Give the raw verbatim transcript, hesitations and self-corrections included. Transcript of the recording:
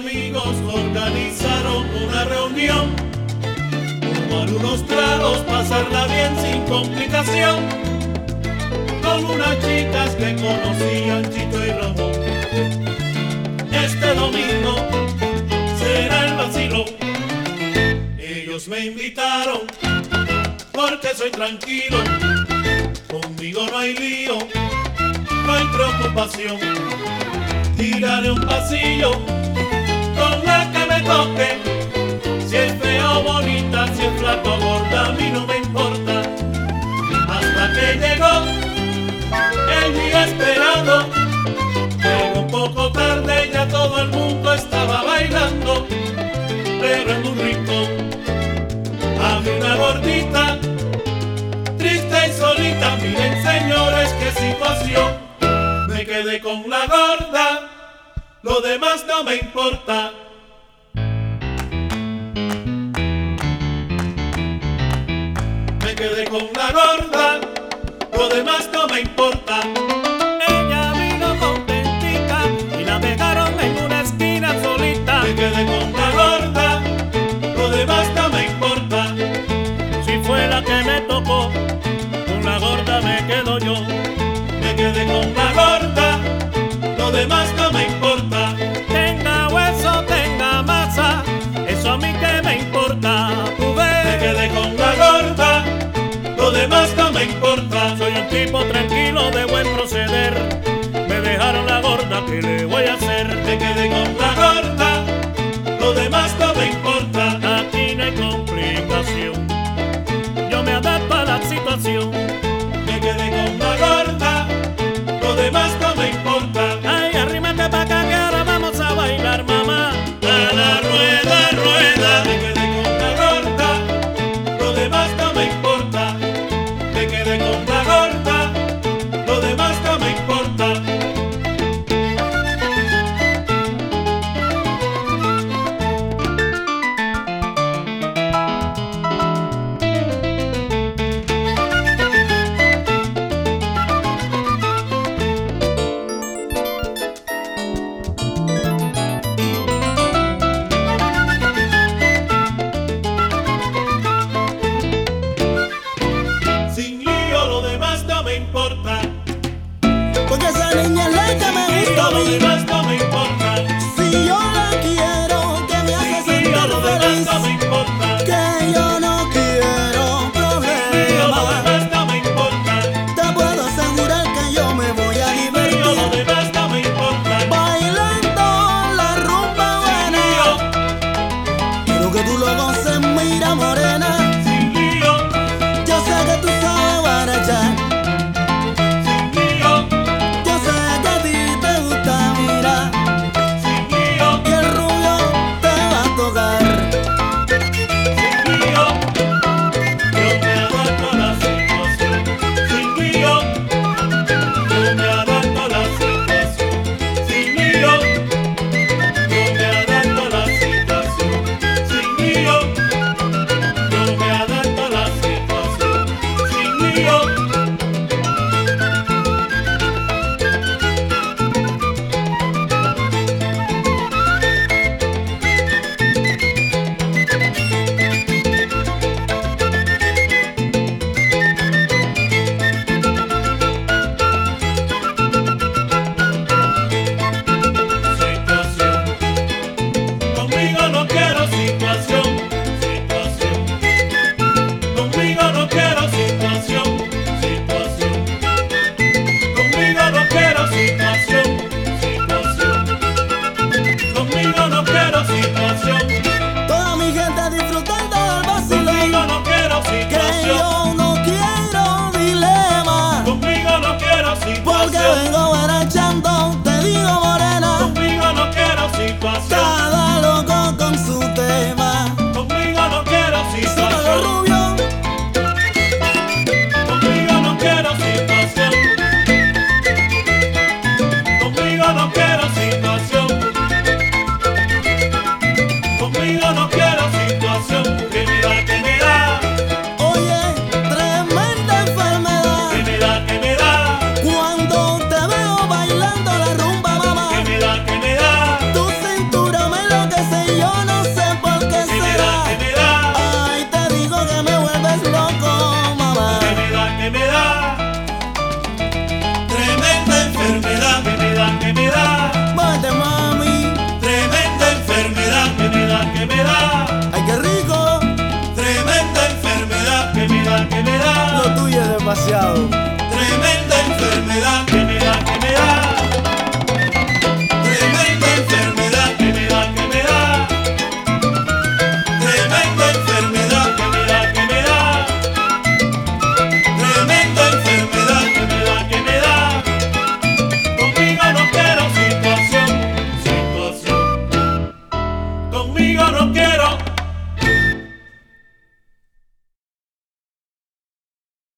amigos organizaron una reunión, tomar unos tragos, pasarla bien sin complicación, con unas chicas que conocían Chicho y Ramón. Este domingo será el vacilo, ellos me invitaron porque soy tranquilo, conmigo no hay lío, no hay preocupación. Tiraré un pasillo con la que me toque, si es fea o bonita, si es flaca o gorda, a mí no me importa. Hasta que llegó el día esperado, llegó un poco tarde, ya todo el mundo estaba bailando, pero en un rincón había una gordita, triste y solita. Miren señores qué situación, me quedé con la gorda, lo demás no me importa. Me quedé con la gorda, lo demás no me importa. Ella vino contentica y la dejaron en una esquina solita. Me quedé con la gorda, lo demás no me importa. Si fue la que me tocó, con la gorda me quedo yo. Me quedé con la gorda, lo demás no me importa. Tenga hueso, tenga masa, eso a mí que me importa. Tú ves. Me quedé con la gorda, lo demás no me importa. Soy un tipo tranquilo de buen proceder, me dejaron la gorda, ¿qué le voy a hacer? Me quedé con la gorda, lo demás no me importa. Aquí no hay complicación, yo me adapto a la situación. Me quedé con la gorda, lo demás no me importa. Ay, arrímate pa' acá que ahora vamos a bailar, mamá. A la rueda, rueda. Me quedé con la gorda, lo demás no me importa. Me quedé con la gorda, lo demás no me importa. Sin lío, lo demás no me importa. Porque esa niña es la que me Sin gusta a lío, lo mí. demás no me importa. Si yo la quiero, que me hace Sin lío, sentir lo demás feliz. no me importa. Que yo no quiero Sin lío, lo problemas. demás no me importa. Te puedo asegurar que yo me voy a Sin lío, lo divertir demás no me importa. bailando la rumba Sin buena. lío, Quiero que tú lo goces, mira morena. sin lío, Yo sé que tú sabes guarachar. sin lío, Yo sé que a ti te gusta mirar. sin lío, Y el rubio te va a tocar. sin lío. Yo me adapto a la situación. Sin lío, yo me adapto a la situación. Sin lío, yo me adapto a la situación. Sin lío, yo me adapto a la situación. Sin lío. Situación. Conmigo no quiero situación, situación. Conmigo no quiero situación, situación. Conmigo no quiero situación, situación. Conmigo no quiero situación, Toda mi gente disfrutando del vacilón. conmigo no quiero Que situación. yo no quiero dilema. Conmigo no quiero Porque situación, vengo barachando, te digo morena. conmigo no quiero situación. Cada loco con su tema. Conmigo no quiero Sácalo situación. rubio. demasiado. Tremenda enfermedad.